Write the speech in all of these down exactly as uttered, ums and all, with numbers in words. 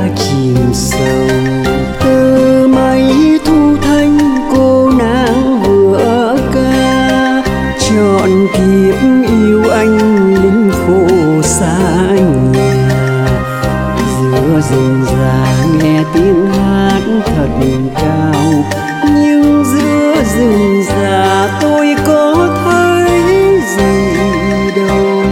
chìm sâu. Từ mấy thu thanh cô nàng vừa ca, trọn kiếp yêu anh lính khổ xa nhà. Giữa rừng già nghe tiếng hát thật cao, nhưng giữa rừng già tôi có thấy gì đâu.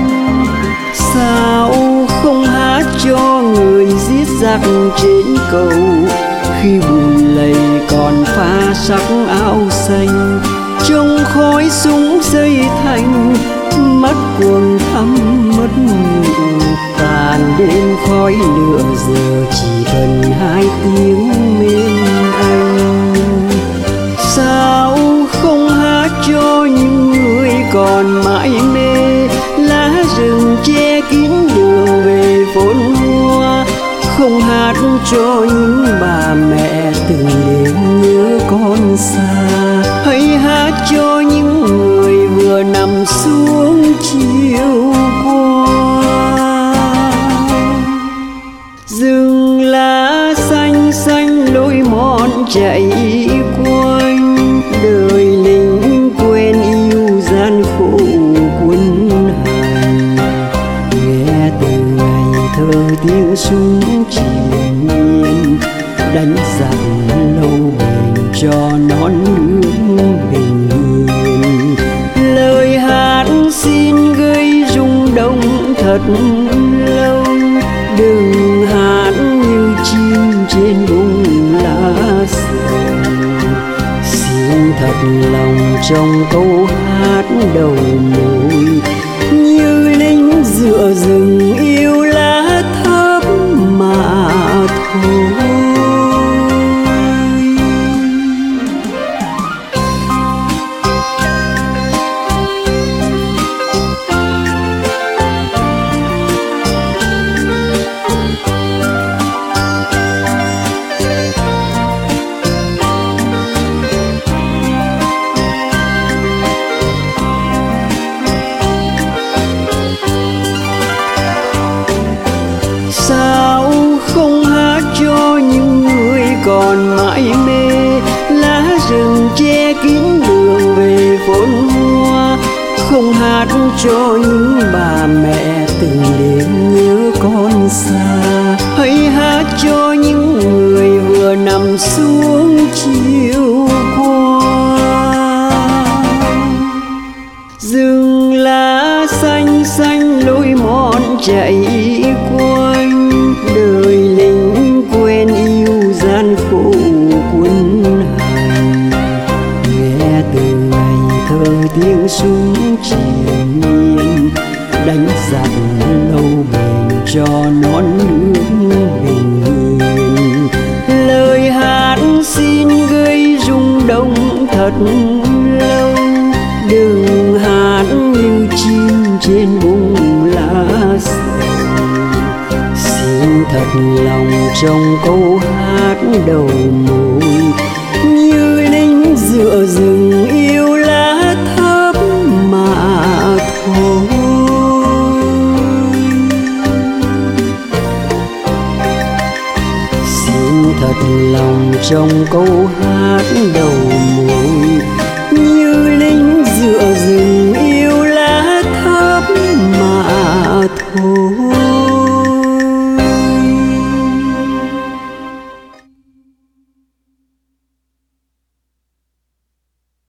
Sao không hát cho người giết giặc trên cầu, khi bùi lầy còn pha sắc áo xanh, trong khói súng dây thành mắt quầng thắm mất ngủ. Tàn đêm khói lửa giờ chỉ cần hai tiếng bên anh. Sao không hát cho những người còn mãi mê, lá rừng che kín đường về phồn hoa. Không hát cho những bà mẹ từng đêm nhớ con xa, hãy hát cho những người vừa nằm xuống chiều qua. Rừng lá xanh xanh lối mòn chạy quanh, đời lính quên yêu gian khổ quân hành. Nghe từ ngày thơ tiếng súng chỉ nhiên, đánh giặc lâu bền cho nón nước bình yên. Lời hát xin gây rung động thật lâu, đừng hát như chim trên bông lá rừng. Xin thật lòng trong câu hát đầu môi, như lính dựa rừng yêu lá thấp mà thôi. Sao không hát cho những người còn mãi mê, lá rừng che kín đường về phồn hoa. Không hát cho những bà mẹ từng đêm nhớ con xa, hãy hát cho những người vừa nằm xuống chiều qua. Rừng lá xanh xanh lối mòn chạy quanh, đời lính quên yêu gian khổ quân hành. Nghe từ ngày thơ tiếng súng triền miên, đánh giặc lâu bền cho nón nước bình yên. Lời hát xin gây rung động thật lâu, đừng hát như chim trên bông lá rừng. Xin thật lòng trong câu hát đầu môi, như lính dựa rừng yêu lá thấp mà thôi. Xin thật lòng trong câu hát đầu môi,